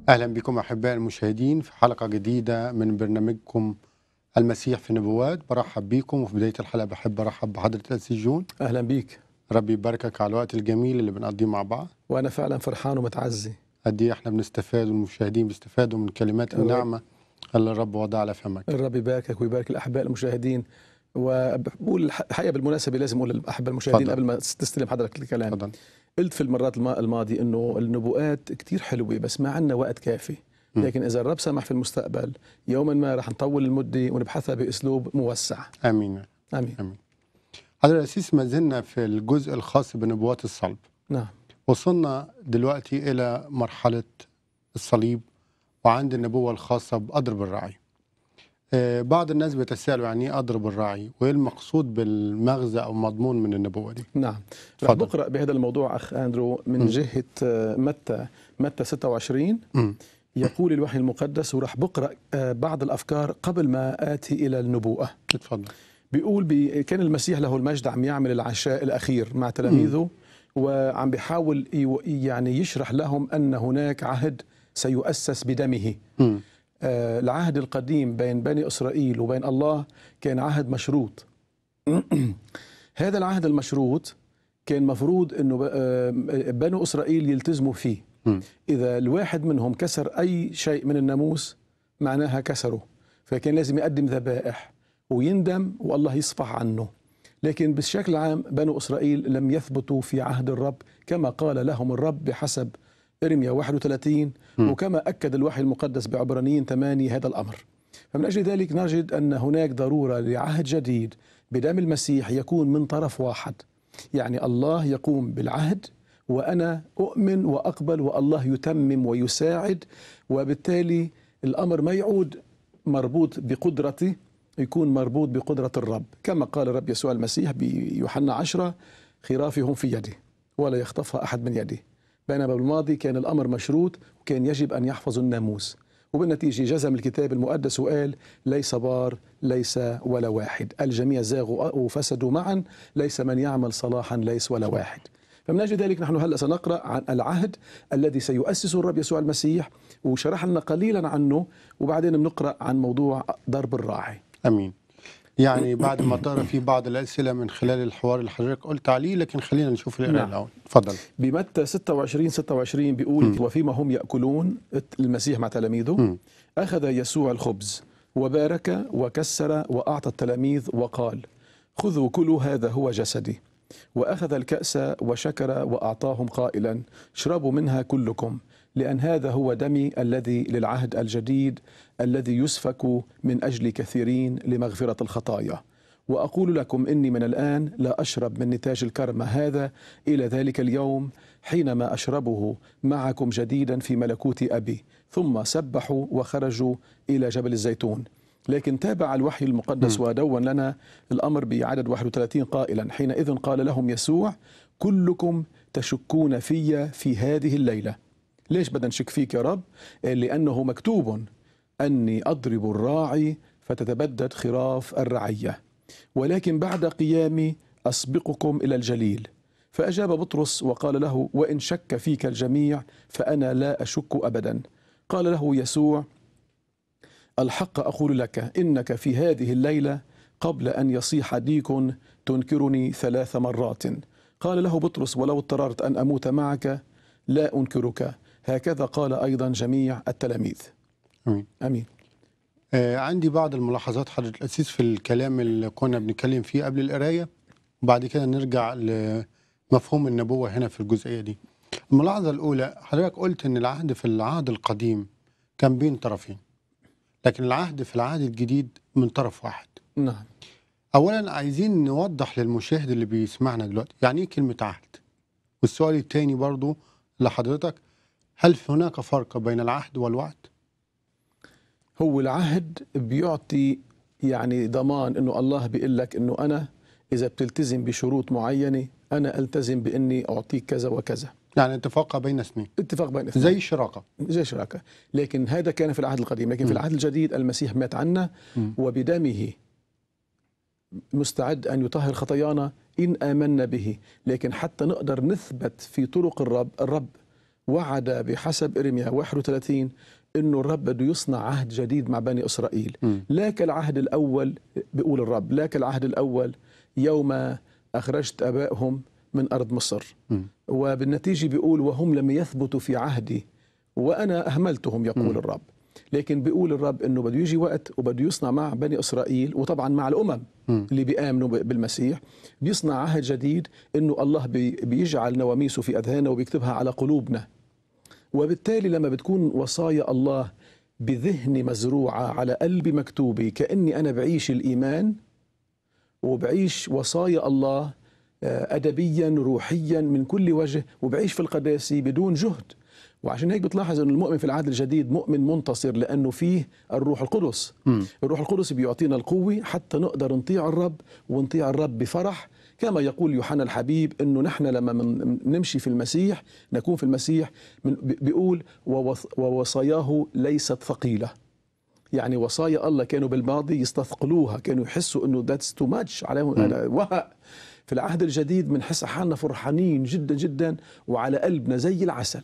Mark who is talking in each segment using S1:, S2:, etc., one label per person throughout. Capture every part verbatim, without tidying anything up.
S1: أهلا بكم أحباء المشاهدين في حلقة جديدة من برنامجكم المسيح في النبوات. برحب بكم، وفي بداية الحلقة بحب أرحب بحضرة الأسيس جون.
S2: أهلا بيك.
S1: ربي يباركك على الوقت الجميل اللي بنقضيه مع بعض.
S2: وأنا فعلا فرحان ومتعزي.
S1: قد إيه إحنا بنستفاد والمشاهدين بيستفادوا من كلمات
S2: الرب
S1: النعمة اللي الرب وضع على فمك.
S2: الرب يباركك ويبارك الأحباء المشاهدين. وبقول الحقيقة بالمناسبة لازم أقول للأحباء المشاهدين
S1: فضل.
S2: قبل ما تستلم حضرتك الكلام.
S1: فضل.
S2: قلت في المرات الما- الماضية إنه النبوءات كتير حلوة بس ما عندنا وقت كافي.
S1: م.
S2: لكن إذا الرب سمح في المستقبل يوما ما رح نطول المدة ونبحثها بأسلوب موسع.
S1: آمين.
S2: آمين.
S1: آمين. حضرة الأسيس، ما زلنا في الجزء الخاص بنبوات الصلب.
S2: نعم.
S1: وصلنا دلوقتي إلى مرحلة الصليب، وعند النبوة الخاصة بأضرب الراعي. آه، بعض الناس بيتساءلوا يعني ايه اضرب الراعي، وايه المقصود بالمغزى او مضمون من النبوه دي؟
S2: نعم. رح
S1: اتفضل.
S2: بقرأ بهذا الموضوع أخ أندرو من
S1: م.
S2: جهة آه، متى متى ستة وعشرين.
S1: م.
S2: يقول الوحي المقدس، ورح بقرأ آه، بعض الأفكار قبل ما آتي إلى النبوءة.
S1: اتفضل.
S2: بيقول بي كان المسيح له المجد عم يعمل العشاء الأخير مع تلاميذه، وعم بيحاول يو- يعني يشرح لهم أن هناك عهد سيؤسس بدمه.
S1: م.
S2: آه، العهد القديم بين بني إسرائيل وبين الله كان عهد مشروط. هذا العهد المشروط كان مفروض أنه ب- آه، بنو إسرائيل يلتزموا فيه.
S1: م.
S2: إذا الواحد منهم كسر أي شيء من الناموس معناها كسره، فكان لازم يقدم ذبائح ويندم والله يصفح عنه. لكن بشكل عام بنو إسرائيل لم يثبتوا في عهد الرب كما قال لهم الرب بحسب إرميا واحد وثلاثين،
S1: م.
S2: وكما أكد الوحي المقدس بعبرانيين ثمانية هذا الأمر. فمن أجل ذلك نجد أن هناك ضرورة لعهد جديد بدم المسيح يكون من طرف واحد. يعني الله يقوم بالعهد وأنا أؤمن وأقبل، والله يتمم ويساعد، وبالتالي الأمر ما يعود مربوط بقدرتي، يكون مربوط بقدرة الرب، كما قال الرب يسوع المسيح بيوحنا عشرة: خرافهم في يدي ولا يخطفها أحد من يدي. بينما بالماضي كان الأمر مشروط وكان يجب أن يحفظوا الناموس، وبالنتيجة جزم الكتاب المقدس وقال: ليس بار ليس ولا واحد، الجميع زاغوا وفسدوا معا، ليس من يعمل صلاحا ليس ولا واحد. فمن أجل ذلك نحن هلأ سنقرأ عن العهد الذي سيؤسسه الرب يسوع المسيح، وشرح لنا قليلا عنه، وبعدين بنقرأ عن موضوع ضرب الراعي.
S1: امين. يعني بعد ما تقرا في بعض الاسئله من خلال الحوار اللي حضرتك قلت عليه، لكن خلينا نشوف القراءه
S2: نعم.
S1: الاول. اتفضل.
S2: بمتى ستة وعشرين ستة وعشرين بيقول:
S1: م.
S2: وفيما هم يأكلون، المسيح مع تلاميذه،
S1: م.
S2: أخذ يسوع الخبز وبارك وكسر وأعطى التلاميذ وقال: خذوا كلوا، هذا هو جسدي. وأخذ الكأس وشكر وأعطاهم قائلا: اشربوا منها كلكم، لأن هذا هو دمي الذي للعهد الجديد الذي يسفك من أجل كثيرين لمغفرة الخطايا. وأقول لكم إني من الآن لا أشرب من نتاج الكرمة هذا إلى ذلك اليوم حينما أشربه معكم جديدا في ملكوت أبي. ثم سبحوا وخرجوا إلى جبل الزيتون. لكن تابع الوحي المقدس
S1: م.
S2: ودون لنا الأمر بعدد واحد وثلاثين قائلا: حينئذ قال لهم يسوع: كلكم تشكون في في هذه الليلة. ليش بدنا نشك فيك يا رب؟ لأنه مكتوب: أني أضرب الراعي فتتبدد خراف الرعية، ولكن بعد قيامي أسبقكم إلى الجليل. فأجاب بطرس وقال له: وإن شك فيك الجميع فأنا لا أشك أبدا. قال له يسوع: الحق أقول لك إنك في هذه الليلة قبل أن يصيح ديك تنكرني ثلاث مرات. قال له بطرس: ولو اضطررت أن أموت معك لا أنكرك. هكذا قال أيضا جميع التلاميذ.
S1: امين.
S2: أمين.
S1: آه عندي بعض الملاحظات حضرة الأسيس في الكلام اللي كنا بنتكلم فيه قبل القرايه، وبعد كده نرجع لمفهوم النبوه هنا في الجزئيه دي. الملاحظه الاولى، حضرتك قلت ان العهد في العهد القديم كان بين طرفين، لكن العهد في العهد الجديد من طرف واحد.
S2: نعم.
S1: اولا عايزين نوضح للمشاهد اللي بيسمعنا دلوقتي يعني ايه كلمه عهد. والسؤال الثاني برضو لحضرتك، هل هناك فرق بين العهد والوعد؟
S2: هو العهد بيعطي يعني ضمان انه الله بيقول لك انه انا اذا بتلتزم بشروط معينه انا التزم باني اعطيك كذا وكذا.
S1: يعني اتفاق بين اثنين،
S2: اتفاق بين اثنين،
S1: زي الشراكه.
S2: زي شراكه. لكن هذا كان في العهد القديم، لكن
S1: م.
S2: في العهد الجديد المسيح مات عنا
S1: م.
S2: وبدمه مستعد ان يطهر خطايانا ان امنا به. لكن حتى نقدر نثبت في طرق الرب، الرب وعد بحسب إرميا واحد وثلاثين إنه الرب بده يصنع عهد جديد مع بني إسرائيل.
S1: م.
S2: لا كالعهد الأول، بيقول الرب، لا كالعهد الأول يوم أخرجت آبائهم من أرض مصر.
S1: م.
S2: وبالنتيجة بيقول وهم لم يثبتوا في عهدي وأنا أهملتهم، يقول
S1: م.
S2: الرب. لكن بيقول الرب إنه بده يجي وقت وبده يصنع مع بني إسرائيل، وطبعا مع الأمم
S1: م.
S2: اللي بيآمنوا بالمسيح، بيصنع عهد جديد إنه الله بي بيجعل نواميسه في أذهاننا وبيكتبها على قلوبنا. وبالتالي لما بتكون وصايا الله بذهني مزروعة على قلبي مكتوبة، كأني أنا بعيش الإيمان وبعيش وصايا الله أدبيا روحيا من كل وجه، وبعيش في القداسة بدون جهد. وعشان هيك بتلاحظ أن المؤمن في العهد الجديد مؤمن منتصر، لأنه فيه الروح القدس.
S1: م.
S2: الروح القدس بيعطينا القوة حتى نقدر نطيع الرب، ونطيع الرب بفرح، كما يقول يوحنا الحبيب أنه نحن لما من نمشي في المسيح نكون في المسيح، من بيقول ووصاياه ليست ثقيلة. يعني وصايا الله كانوا بالماضي يستثقلوها، كانوا يحسوا أنه that's too much عليهم وهق. في العهد الجديد بنحس حالنا فرحانين جدا جدا وعلى قلبنا زي العسل.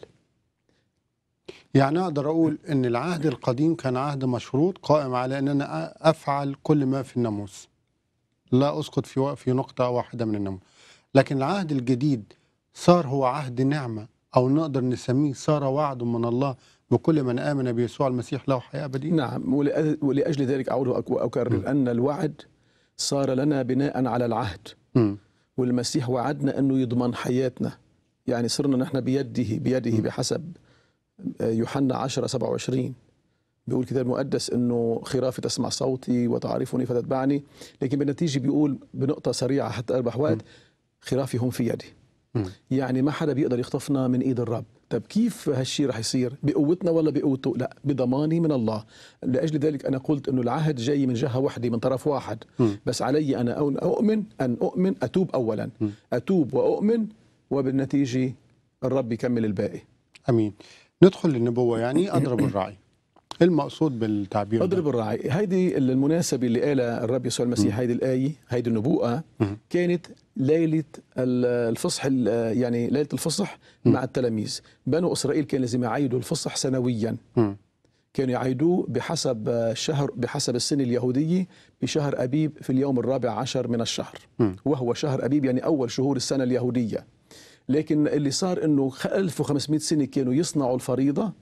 S1: يعني أقدر أقول أن العهد القديم كان عهد مشروط قائم على أن أنا أفعل كل ما في الناموس، لا أسقط في في نقطة واحدة من الناموس. لكن العهد الجديد صار هو عهد نعمة، أو نقدر نسميه صار وعد من الله بكل من آمن بيسوع المسيح له حياة أبدية.
S2: نعم، ولأجل ذلك أعود وأكرر أن الوعد صار لنا بناء على العهد. م. والمسيح وعدنا أنه يضمن حياتنا، يعني صرنا نحن بيده بيده م. بحسب يوحنا عشرة سبعة وعشرين بيقول كتاب المقدس أنه خرافي تسمع صوتي وتعرفني فتتبعني. لكن بالنتيجة بيقول بنقطة سريعة حتى أربح وقت، خرافي هم في يدي. م. يعني ما حدا بيقدر يخطفنا من إيد الرب. طب كيف هالشيء رح يصير؟ بقوتنا ولا بقوته؟ لا، بضماني من الله. لأجل ذلك أنا قلت أنه العهد جاي من جهة واحدة، من طرف واحد. م. بس علي أنا أؤمن أن أؤمن أتوب أولا، م. أتوب وأؤمن، وبالنتيجة الرب يكمل الباقي.
S1: أمين. ندخل للنبوة. يعني أضرب الراعي، المقصود بالتعبير
S2: أضرب
S1: ده؟
S2: الراعي، هيدي المناسبة اللي قالها الرب يسوع المسيح. هيدي الآية، هيدي النبوءة م. كانت ليلة الفصح، يعني ليلة الفصح م. مع التلاميذ. بنو إسرائيل كان لازم يعيدوا الفصح سنويا. م. كانوا يعيدوه بحسب الشهر، بحسب السنة اليهودية، بشهر أبيب في اليوم الرابع عشر من الشهر. م. وهو شهر أبيب يعني أول شهور السنة اليهودية. لكن اللي صار أنه ألف وخمسمائة سنة كانوا يصنعوا الفريضة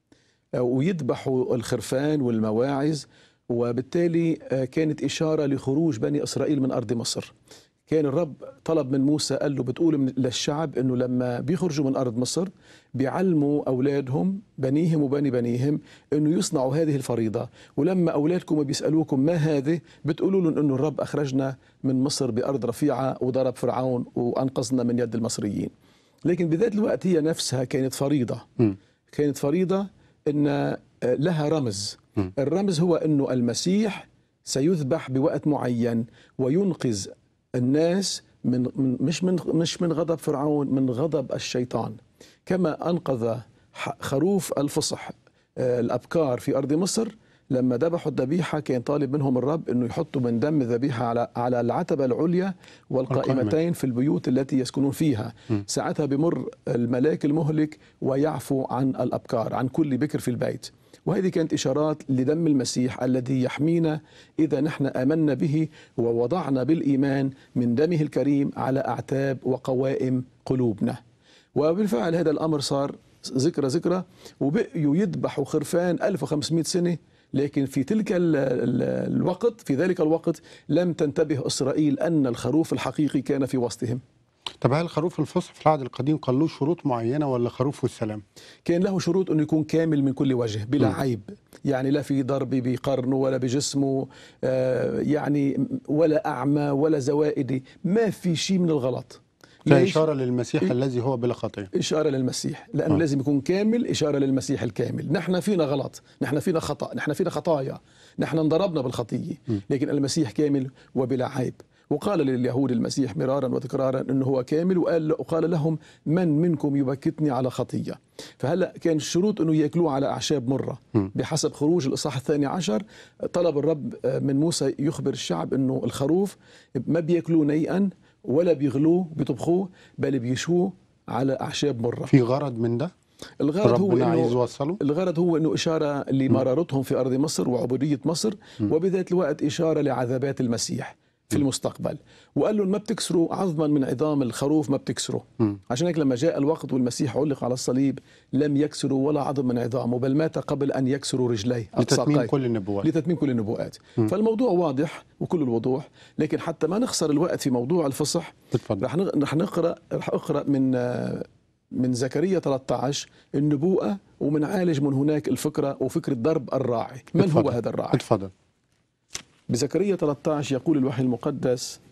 S2: ويذبحوا الخرفان والمواعز، وبالتالي كانت إشارة لخروج بني إسرائيل من أرض مصر. كان الرب طلب من موسى، قال له بتقول للشعب أنه لما بيخرجوا من أرض مصر بيعلموا أولادهم بنيهم وبني بنيهم أنه يصنعوا هذه الفريضة، ولما أولادكم بيسألوكم ما هذه بتقولوا لهم أنه الرب أخرجنا من مصر بأرض رفيعة وضرب فرعون وأنقذنا من يد المصريين. لكن بذات الوقت هي نفسها كانت فريضة. م. كانت فريضة إن لها رمز. م. الرمز هو أنه المسيح سيذبح بوقت معين وينقذ الناس من مش من مش من غضب فرعون، من غضب الشيطان. كما أنقذ خروف الفصح الأبكار في أرض مصر، لما ذبحوا الذبيحة كان طالب منهم الرب أنه يحطوا من دم الذبيحة على على العتبة العليا والقائمتين في البيوت التي يسكنون فيها. م. ساعتها بمر الملاك المهلك ويعفو عن الأبكار، عن كل بكر في البيت. وهذه كانت إشارات لدم المسيح الذي يحمينا إذا نحن آمنا به ووضعنا بالإيمان من دمه الكريم على أعتاب وقوائم قلوبنا. وبالفعل هذا الأمر صار ذكرى ذكرى، وبقيوا يذبحوا خرفان ألف وخمسمائة سنة. لكن في تلك الوقت في ذلك الوقت لم تنتبه إسرائيل أن الخروف الحقيقي كان في وسطهم.
S1: طب هل خروف الفصح في العهد القديم كان له شروط معينة ولا خروف والسلام؟
S2: كان له شروط أنه يكون كامل من كل وجه بلا م. عيب، يعني لا في ضرب بقرنه ولا بجسمه، آه يعني ولا أعمى ولا زوائد، ما في شيء من الغلط.
S1: إشارة للمسيح إيه؟ الذي هو بلا خطية.
S2: إشارة للمسيح، لأنه آه. لازم يكون كامل، إشارة للمسيح الكامل. نحن فينا غلط، نحن فينا خطأ، نحن فينا خطايا، نحن انضربنا بالخطية، م. لكن المسيح كامل وبلا عيب. وقال لليهود المسيح مرارا وتكرارا أنه هو كامل، وقال, وقال لهم من منكم يبكتني على خطية. فهلأ كان الشروط أنه يأكلوه على أعشاب مرة. م. بحسب خروج الإصحاح الثاني عشر طلب الرب من موسى يخبر الشعب أنه الخروف ما بيأكلوه نيئا ولا بيغلوه بيطبخوه، بل بيشوه على أعشاب مرة.
S1: في غرض من ده؟
S2: الغرض هو
S1: ربنا عايز
S2: انه
S1: يوصله.
S2: الغرض هو انه اشاره لمرارتهم في ارض مصر وعبوديه مصر، وبذات الوقت اشاره لعذابات المسيح في المستقبل. وقال لهم ما بتكسروا عظما من عظام الخروف، ما بتكسروا. عشان هيك لما جاء الوقت والمسيح علق على الصليب لم يكسروا ولا عظم من عظامه، بل مات قبل ان يكسروا رجليه
S1: لتتميم
S2: ساقيه.
S1: كل النبوات.
S2: لتتميم كل النبوءات. فالموضوع واضح وكل الوضوح، لكن حتى ما نخسر الوقت في موضوع الفصح
S1: اتفضل.
S2: رح نغ- رح نقرا رح اقرا من آه، من زكريا ثلاثة عشر النبوءة، ومنعالج من هناك الفكرة وفكرة ضرب الراعي. من
S1: اتفضل.
S2: هو هذا الراعي؟
S1: اتفضل.
S2: بزكريا ثلاثة عشر يقول الوحي المقدس،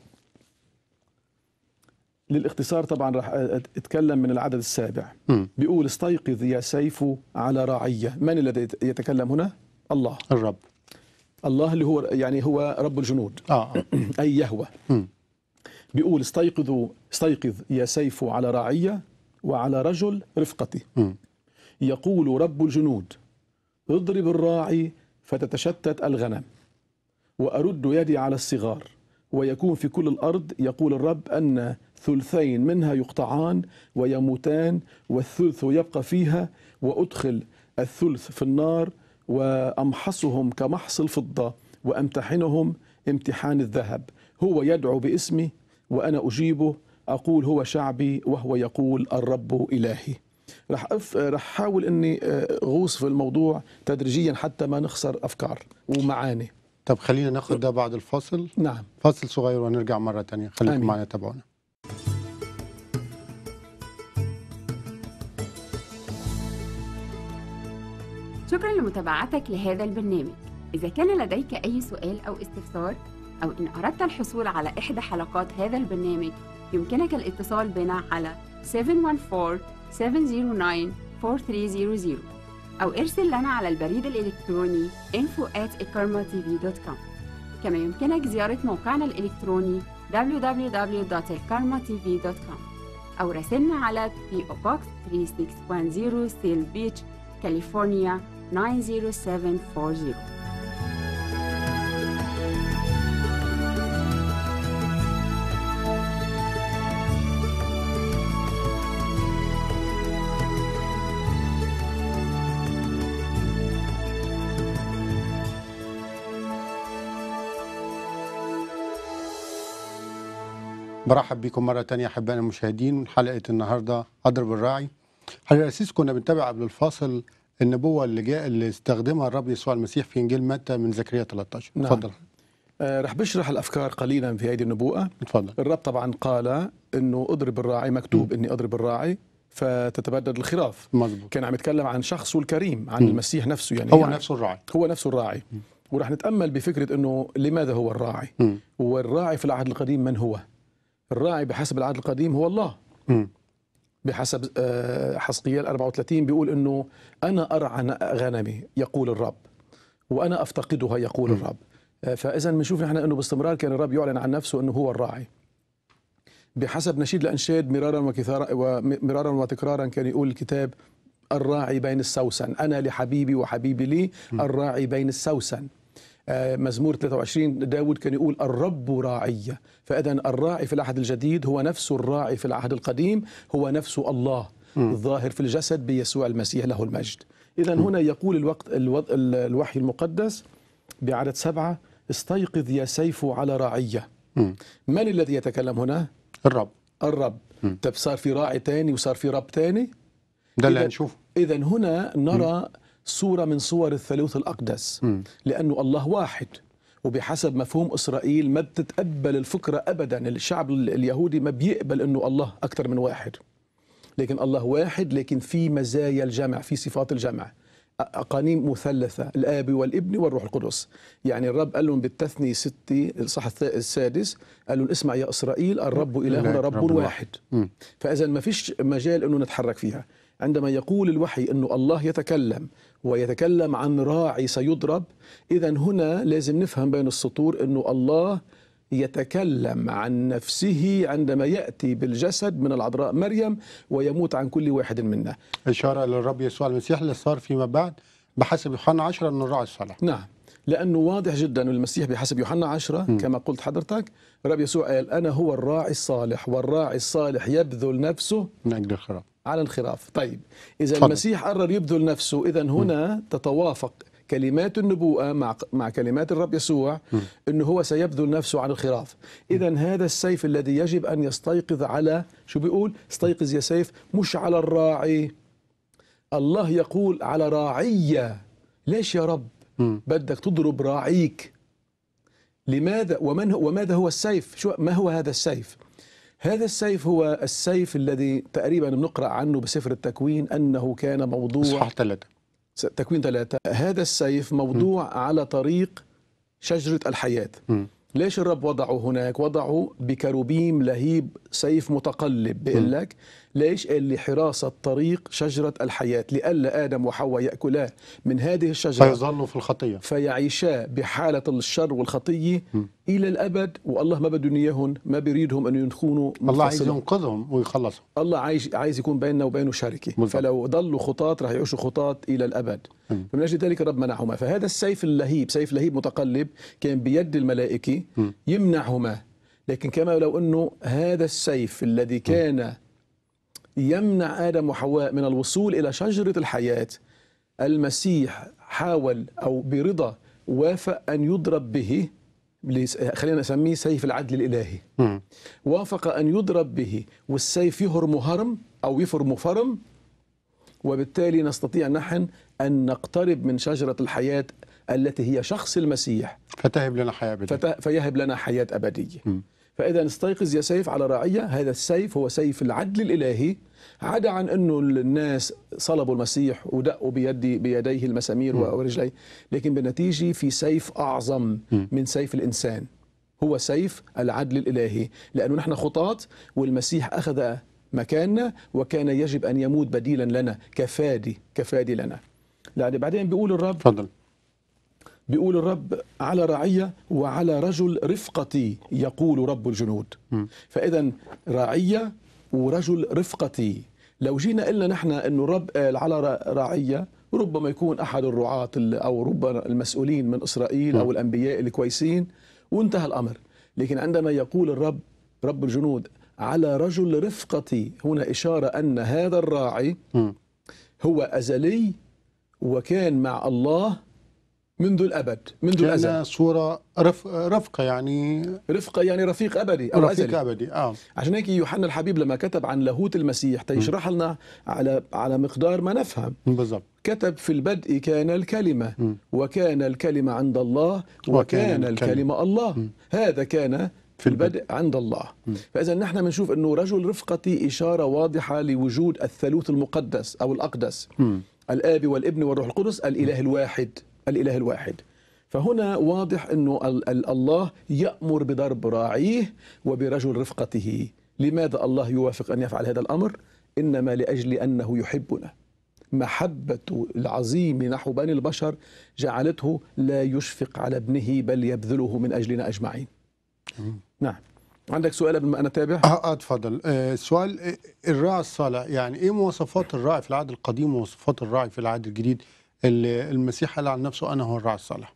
S2: للاختصار طبعا راح اتكلم من العدد السابع.
S1: مم.
S2: بيقول استيقظ يا سيف على رعية. من الذي يتكلم هنا؟ الله.
S1: الرب.
S2: الله اللي هو يعني هو رب الجنود،
S1: اه, آه.
S2: أي يهوه.
S1: مم.
S2: بيقول استيقظوا استيقظ يا سيف على رعية وعلى رجل رفقتي.
S1: مم.
S2: يقول رب الجنود اضرب الراعي فتتشتت الغنم، وأرد يدي على الصغار، ويكون في كل الأرض يقول الرب أن ثلثين منها يقطعان ويموتان، والثلث يبقى فيها، وأدخل الثلث في النار، وأمحصهم كمحص الفضة، وأمتحنهم امتحان الذهب. هو يدعو باسمي وأنا أجيبه، أقول هو شعبي، وهو يقول الرب إلهي. رح أف... رح أحاول أني غوص في الموضوع تدريجيا حتى ما نخسر أفكار ومعاني.
S1: طب خلينا ناخد ده بعد الفاصل.
S2: نعم.
S1: فاصل صغير ونرجع مرة تانية. خليكم
S2: آمين.
S1: معنا تابعونا.
S3: شكرا لمتابعتك لهذا البرنامج. إذا كان لديك أي سؤال أو استفسار، أو إن أردت الحصول على إحدى حلقات هذا البرنامج، يمكنك الاتصال بنا على سبعة واحد أربعة سبعة صفر تسعة أربعة ثلاثة صفر صفر، أو ارسل لنا على البريد الإلكتروني info at ikarma t v dot com. كما يمكنك زيارة موقعنا الإلكتروني دبليو دبليو دبليو دوت ikarma t v dot com، أو راسلنا على بي أو Box ثلاثة ستة واحد صفر سيل بيتش، كاليفورنيا تسعة صفر سبعة أربعة صفر.
S1: برحب بكم مرة تانية أحبائنا المشاهدين. حلقة النهاردة أضرب الراعي. حضرتك الأسيس كنا بنتابع قبل الفاصل النبوة اللي جاء اللي استخدمها الرب يسوع المسيح في إنجيل متى من زكريا ثلاثة عشر.
S2: نعم.
S1: اتفضل.
S2: آه رح بشرح الأفكار قليلا في هذه النبوءة.
S1: اتفضل.
S2: الرب طبعا قال إنه اضرب الراعي، مكتوب إني اضرب الراعي فتتبدد الخراف.
S1: مظبوط.
S2: كان عم يتكلم عن شخصه الكريم، عن
S1: م.
S2: المسيح نفسه. يعني
S1: هو
S2: يعني
S1: نفسه الراعي.
S2: هو نفسه الراعي. م. ورح نتأمل بفكرة إنه لماذا هو الراعي.
S1: م.
S2: والراعي في العهد القديم من هو؟ الراعي بحسب العهد القديم هو الله.
S1: م.
S2: بحسب حزقيال أربعة وثلاثين بيقول إنه أنا أرعى غنمي يقول الرب، وأنا أفتقدها يقول م. الرب. فإذا بنشوف نحن إنه باستمرار كان الرب يعلن عن نفسه إنه هو الراعي. بحسب نشيد الأنشاد مرارا وكثارا ومرارا وتكرارا كان يقول الكتاب الراعي بين السوسن، أنا لحبيبي وحبيبي لي الراعي بين السوسن. مزمور ثلاثة وعشرين داود كان يقول الرب راعي. فإذا الراعي في العهد الجديد هو نفس الراعي في العهد القديم، هو نفس الله م. الظاهر في الجسد بيسوع المسيح له المجد. إذا هنا يقول الوقت الوحي المقدس بعدد سبعة استيقظ يا سيف على رعية. م. من الذي يتكلم هنا؟
S1: الرب.
S2: الرب. طب صار في راعي تاني وصار في رب تاني،
S1: ده اللي هنشوفه.
S2: إذا هنا نرى م. صورة من صور الثالوث الأقدس، م. لأنه الله واحد. وبحسب مفهوم إسرائيل ما بتتقبل الفكرة أبدا، الشعب اليهودي ما بيقبل أنه الله أكثر من واحد، لكن الله واحد، لكن في مزايا الجمع، في صفات الجمع، أقانيم مثلثة، الآب والابن والروح القدس. يعني الرب قال لهم بالتثنية ستة الصح السادس، قال لهم اسمع يا إسرائيل الرب إلهنا رب, رب واحد. فإذا ما فيش مجال أنه نتحرك فيها. عندما يقول الوحي أنه الله يتكلم ويتكلم عن راعي سيضرب، إذن هنا لازم نفهم بين السطور أنه الله يتكلم عن نفسه عندما يأتي بالجسد من العذراء مريم ويموت عن كل واحد منا.
S1: إشارة للرب يسوع المسيح اللي صار فيما بعد بحسب يوحنا عشرة أنه الراعي الصالح.
S2: نعم، لأنه واضح جدا أن المسيح بحسب يوحنا عشرة م. كما قلت حضرتك، الرب يسوع قال أنا هو الراعي الصالح، والراعي الصالح يبذل نفسه
S1: من أجل الخراف.
S2: على الخراف. طيب إذا
S1: تفضل.
S2: المسيح قرر يبذل نفسه، إذا هنا تتوافق كلمات النبوءة مع مع كلمات الرب يسوع أنه هو سيبذل نفسه عن الخراف. إذا هذا السيف الذي يجب أن يستيقظ على، شو بيقول؟ استيقظ يا سيف، مش على الراعي. الله يقول على راعية. ليش يا رب
S1: مم.
S2: بدك تضرب راعيك؟ لماذا؟ ومن هو وماذا هو السيف؟ شو ما هو هذا السيف؟ هذا السيف هو السيف الذي تقريبا بنقرأ عنه بسفر التكوين أنه كان موضوع
S1: إصحاح ثلاثة.
S2: تكوين ثلاثة. هذا السيف موضوع م. على طريق شجرة الحياة. م. ليش الرب وضعه هناك؟ وضعه بكروبيم لهيب سيف متقلب. بيقول لك ليش؟ اللي حراسة طريق شجرة الحياة، لئلا آدم وحواء يأكلا من هذه الشجرة
S1: فيظلوا في الخطية،
S2: فيعيشا بحالة الشر والخطية م. إلى الأبد. والله ما بدهم إياهم، ما بيريدهم أن يكونوا منفصلين.
S1: الله عايز ينقذهم ويخلصهم.
S2: الله عايز عايز يكون بيننا وبينه شركة. بالضبط. فلو ضلوا خطاط رح يعيشوا خطاط إلى الأبد. م. فمن أجل ذلك الرب منعهما. فهذا السيف اللهيب، سيف لهيب متقلب، كان بيد الملائكة م. يمنعهما. لكن كما لو أنه هذا السيف الذي كان يمنع آدم وحواء من الوصول إلى شجرة الحياة، المسيح حاول أو برضا وافق أن يضرب به، خلينا نسميه سيف العدل الإلهي. م. وافق أن يضرب به، والسيف يهرم هرم أو يفرم فرم، وبالتالي نستطيع نحن أن نقترب من شجرة الحياة التي هي شخص المسيح،
S1: فتهب لنا حياة أبدية.
S2: فيهب لنا حياة أبدية. م. فإذا استيقظ يا سيف على راعية. هذا السيف هو سيف العدل الإلهي، عدا عن أنه الناس صلبوا المسيح ودقوا بيدي بيديه المسامير م. ورجليه، لكن بالنتيجة في سيف أعظم م. من سيف الإنسان، هو سيف العدل الإلهي، لأنه نحن خطاط والمسيح أخذ مكاننا وكان يجب أن يموت بديلا لنا كفادي كفادي لنا. بعدين بيقول الرب
S1: فضل.
S2: بيقول الرب على راعية وعلى رجل رفقتي يقول رب الجنود. م. فإذا راعية ورجل رفقتي. لو جينا قلنا نحن أنه الرب قال على راعية، ربما يكون أحد الرعاة أو ربما المسؤولين من إسرائيل م. أو الأنبياء الكويسين وانتهى الأمر. لكن عندما يقول الرب رب الجنود على رجل رفقتي، هنا إشارة أن هذا الراعي م. هو أزلي وكان مع الله منذ الأبد، منذ الأزل.
S1: كان صورة رف... رفقة يعني
S2: رفقة يعني رفيق أبدي أو
S1: رفيق
S2: أزلي.
S1: أبدي. آه.
S2: عشان هيك يوحنا الحبيب لما كتب عن لاهوت المسيح تيشرح لنا على على مقدار ما نفهم.
S1: بالضبط.
S2: كتب في البدء كان الكلمة م. وكان الكلمة عند الله وكان, وكان الكلمة, الكلمة الله م. هذا كان في البدء عند الله. م. فإذا نحن بنشوف أنه رجل رفقتي إشارة واضحة لوجود الثالوث المقدس أو الأقدس، م. الآب والابن والروح القدس، الإله الواحد الإله الواحد. فهنا واضح أنه الله يأمر بضرب راعيه وبرجل رفقته. لماذا الله يوافق أن يفعل هذا الأمر؟ إنما لأجل أنه يحبنا. محبة العظيم نحو بني البشر جعلته لا يشفق على ابنه بل يبذله من أجلنا أجمعين. نعم. عندك سؤال قبل ما أنا أتابع؟
S1: اه اتفضل. آه سؤال، الراعي الصالح يعني إيه مواصفات الراعي في العهد القديم ومواصفات الراعي في العهد الجديد؟ المسيح قال عن نفسه أنا هو الراعي الصالح.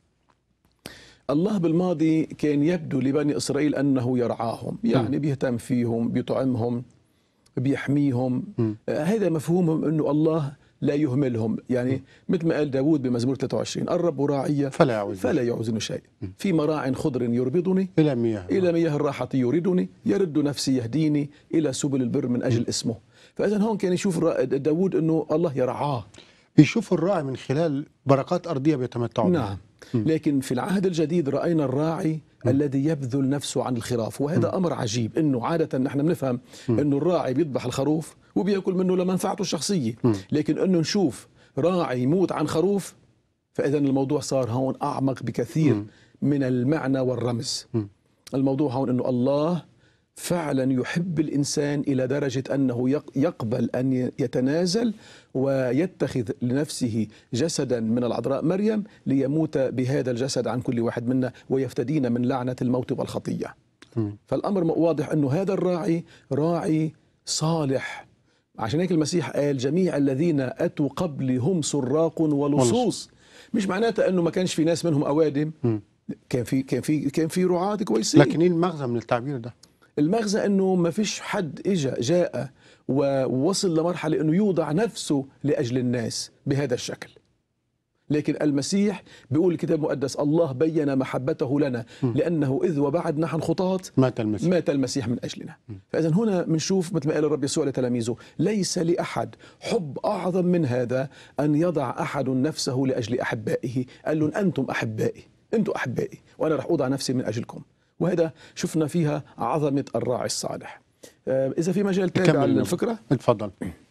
S2: الله بالماضي كان يبدو لبني إسرائيل أنه يرعاهم، يعني م. بيهتم فيهم، بيطعمهم، بيحميهم. آه هذا مفهومهم أنه الله لا يهملهم. يعني م. مثل ما قال داود بمزمور ثلاثة وعشرين الرب راعية فلا يعوزني فلا يعوزني شيء، م. في مراع خضر يربضني
S1: إلى مياه
S2: إلى مياه الراحة يردني، يرد نفسي يهديني إلى سبل البر من أجل م. اسمه. فإذا هون كان يشوف داود أنه الله يرعاه،
S1: بيشوف الراعي من خلال بركات أرضية بيتمتعوا بها.
S2: نعم. م. لكن في العهد الجديد رأينا الراعي م. الذي يبذل نفسه عن الخراف، وهذا م. أمر عجيب. إنه عادة نحن بنفهم م. إنه الراعي بيذبح الخروف وبيأكل منه لمنفعته الشخصية، م. لكن إنه نشوف راعي يموت عن خروف، فإذا الموضوع صار هون أعمق بكثير م. من المعنى والرمز. م. الموضوع هون إنه الله فعلا يحب الإنسان إلى درجة أنه يقبل أن يتنازل ويتخذ لنفسه جسدا من العذراء مريم ليموت بهذا الجسد عن كل واحد منا ويفتدينا من لعنة الموت والخطية. م. فالأمر واضح أنه هذا الراعي راعي صالح. عشان هيك المسيح قال جميع الذين أتوا قبلي هم سراق ولصوص. مش معناته أنه ما كانش في ناس منهم أوادم، م. كان في كان في كان في رعاة كويسين.
S1: لكن ايه المغزى من التعبير ده؟
S2: المغزى انه ما فيش حد اجى جاء ووصل لمرحلة أنه يوضع نفسه لأجل الناس بهذا الشكل. لكن المسيح بيقول الكتاب المقدس الله بين محبته لنا لأنه إذ وبعد نحن خطاة
S1: مات المسيح
S2: مات المسيح من أجلنا. فإذا هنا بنشوف مثل ما قال الرب يسوع لتلاميذه ليس لأحد حب أعظم من هذا أن يضع أحد نفسه لأجل أحبائه. قال لهم أنتم أحبائي، أنتم أحبائي وأنا رح أوضع نفسي من أجلكم. وهذا شفنا فيها عظمة الراعي الصالح. إذا في مجال تابع الفكرة
S1: اتفضل.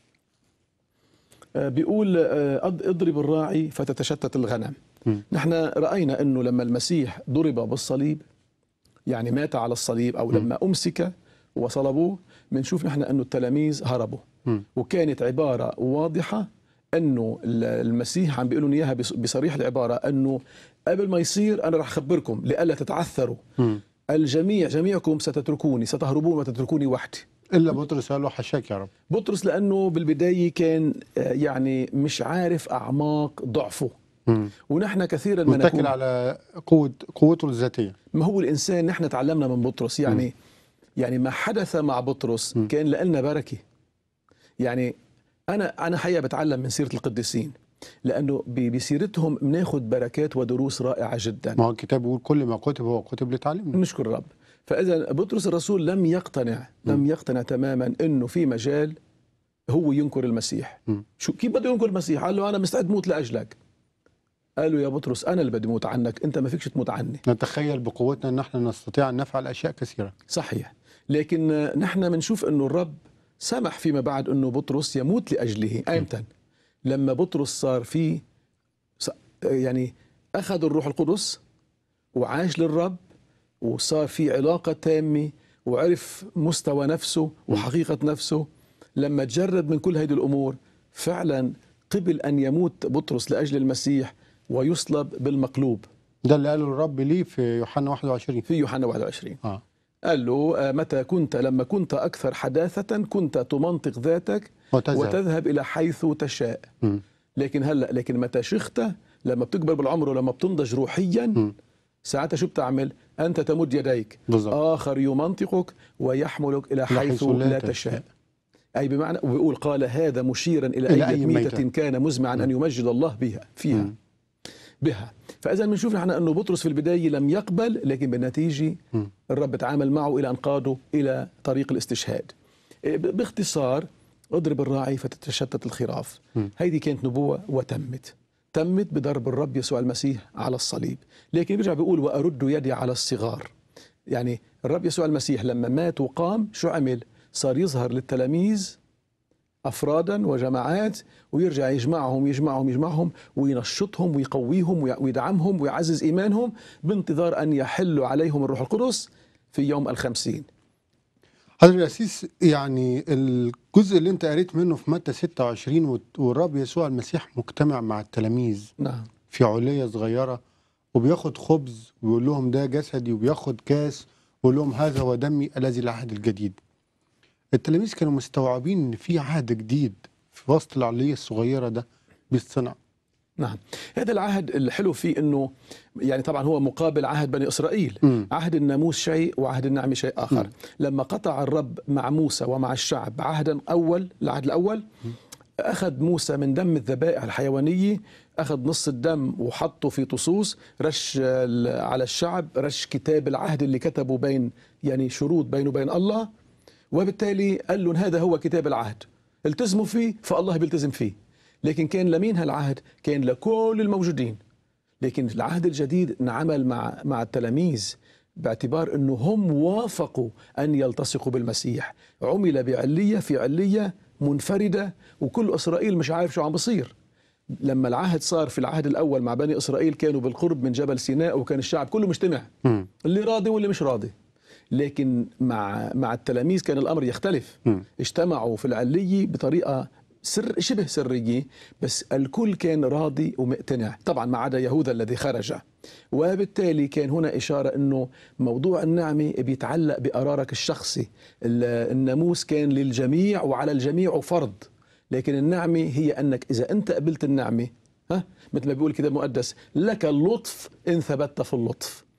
S2: بيقول اضرب الراعي فتتشتت الغنم. م. نحن رأينا أنه لما المسيح ضرب بالصليب يعني مات على الصليب أو لما أمسك وصلبوه بنشوف نحن أنه التلاميذ هربوا. م. وكانت عبارة واضحة أنه المسيح عم بيقولوا إياها بصريح العبارة أنه قبل ما يصير أنا رح أخبركم لئلا تتعثروا. م. الجميع جميعكم ستتركوني، ستهربون وتتركوني وحدي.
S1: إلا بطرس قال له حشاك يا رب.
S2: بطرس لأنه بالبداية كان يعني مش عارف أعماق ضعفه. م. ونحن كثيرا ما
S1: متكل على قوة قوته الذاتية.
S2: ما هو الإنسان نحن تعلمنا من بطرس يعني م. يعني ما حدث مع بطرس م. كان لنا بركة. يعني أنا أنا حقيقة بتعلم من سيرة القديسين لأنه بسيرتهم بناخذ بركات ودروس رائعة جدا.
S1: ما هو الكتاب بيقول كل ما كتب هو كتب لتعليمنا.
S2: نشكر الرب. فإذا بطرس الرسول لم يقتنع م. لم يقتنع تماما إنه في مجال هو ينكر المسيح. م. شو كيف بده ينكر المسيح؟ قال له أنا مستعد موت لأجلك. قال له يا بطرس أنا اللي بدي موت عنك، أنت ما فيكش تموت عني.
S1: نتخيل بقوتنا أن نحن نستطيع أن نفعل أشياء كثيرة.
S2: صحيح. لكن نحن بنشوف إنه الرب سمح فيما بعد إنه بطرس يموت لأجله. أيمتى؟ لما بطرس صار فيه يعني أخذ الروح القدس وعاش للرب وصار في علاقة تامة وعرف مستوى نفسه وحقيقة نفسه. لما تجرد من كل هذه الأمور فعلا قبل أن يموت بطرس لأجل المسيح ويصلب بالمقلوب.
S1: ده اللي قاله الرب لي في يوحنا واحد وعشرين.
S2: في يوحنا واحد وعشرين
S1: آه.
S2: قال له متى كنت لما كنت أكثر حداثة كنت تمنطق ذاتك وتذهب, وتذهب إلى حيث تشاء. م. لكن هلأ لكن متى شخت لما بتكبر بالعمر ولما بتنضج روحيا م. ساعتها شو بتعمل؟ أنت تمد يديك بالضبط. آخر يمنطقك ويحملك إلى حيث لا, لا تشاء. أي بمعنى ويقول قال هذا مشيرا إلى, إلى أي ميتة, ميتة كان مزمعا م. أن يمجد الله بها فيها م. بها. فإذا بنشوف نحن أنه بطرس في البداية لم يقبل لكن بالنتيجة م. الرب تعامل معه إلى أن قاده إلى طريق الاستشهاد. باختصار اضرب الراعي فتتشتت الخراف. هذه كانت نبوة وتمت تمت بضرب الرب يسوع المسيح على الصليب. لكن بيرجع بيقول وأرد يدي على الصغار. يعني الرب يسوع المسيح لما مات وقام شو عمل؟ صار يظهر للتلاميذ أفرادا وجماعات ويرجع يجمعهم يجمعهم يجمعهم وينشطهم ويقويهم ويدعمهم ويعزز إيمانهم بانتظار أن يحل عليهم الروح القدس في يوم الخمسين.
S1: حضرتك الأسيس يعني الجزء اللي انت قريت منه في متى ستة وعشرين والرب يسوع المسيح مجتمع مع التلاميذ
S2: نعم.
S1: في علية صغيرة وبياخد خبز ويقول لهم ده جسدي وبياخد كاس ويقول لهم هذا هو دمي الذي العهد الجديد. التلاميذ كانوا مستوعبين ان في عهد جديد في وسط العلية الصغيرة ده بيتصنع.
S2: نعم. هذا العهد الحلو فيه انه يعني طبعا هو مقابل عهد بني اسرائيل. م. عهد الناموس شيء وعهد النعمة شيء اخر. م. لما قطع الرب مع موسى ومع الشعب عهدا اول العهد الاول م. اخذ موسى من دم الذبائح الحيوانية اخذ نص الدم وحطه في طصوص رش على الشعب رش كتاب العهد اللي كتبه بين يعني شروط بينه وبين الله وبالتالي قال لهم هذا هو كتاب العهد التزموا فيه فالله بيلتزم فيه. لكن كان لمين هالعهد؟ كان لكل الموجودين. لكن العهد الجديد انعمل مع مع التلاميذ باعتبار انه هم وافقوا ان يلتصقوا بالمسيح. عمل بعلية في علية منفردة وكل اسرائيل مش عارف شو عم بصير. لما العهد صار في العهد الاول مع بني اسرائيل كانوا بالقرب من جبل سيناء وكان الشعب كله مجتمع م. اللي راضي واللي مش راضي. لكن مع مع التلاميذ كان الامر يختلف. م. اجتمعوا في العلية بطريقة سر شبه سرية بس الكل كان راضي ومقتنع طبعا ما عدا يهوذا الذي خرج. وبالتالي كان هنا إشارة أنه موضوع النعمة بيتعلق بقرارك الشخصي. الناموس كان للجميع وعلى الجميع فرض لكن النعمة هي أنك إذا أنت قبلت النعمة ها مثل ما بيقول الكتاب المقدس لك اللطف إن ثبت في اللطف.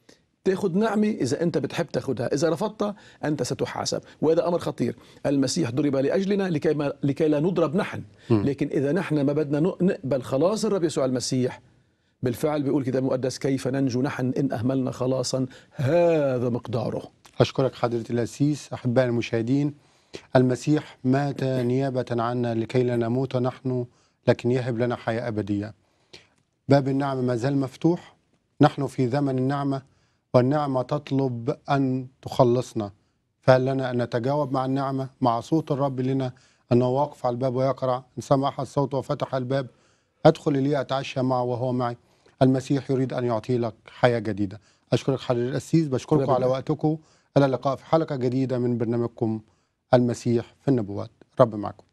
S2: تاخذ نعمة إذا أنت بتحب تاخذها، إذا رفضتها أنت ستحاسب، وهذا أمر خطير. المسيح ضرب لأجلنا لكي, ما لكي لا نضرب نحن، لكن إذا نحن ما بدنا نقبل خلاص الرب يسوع المسيح، بالفعل بيقول الكتاب المقدس كيف ننجو نحن إن أهملنا خلاصا هذا مقداره.
S1: أشكرك حضرة الأسيس. أحبائي المشاهدين، المسيح مات نيابة عنا لكي لا نموت نحن، لكن يهب لنا حياة أبدية. باب النعمة ما زال مفتوح، نحن في زمن النعمة، والنعمة تطلب أن تخلصنا. فهل لنا أن نتجاوب مع النعمة، مع صوت الرب لنا أنه واقف على الباب ويقرع؟ إن سمع أحد صوته وفتح الباب أدخل إليه أتعشى معه وهو معي. المسيح يريد أن يعطي لك حياة جديدة. أشكرك حضرة الأسيس، بشكركم على وقتكم. إلى اللقاء في حلقة جديدة من برنامجكم المسيح في النبوات. رب معكم.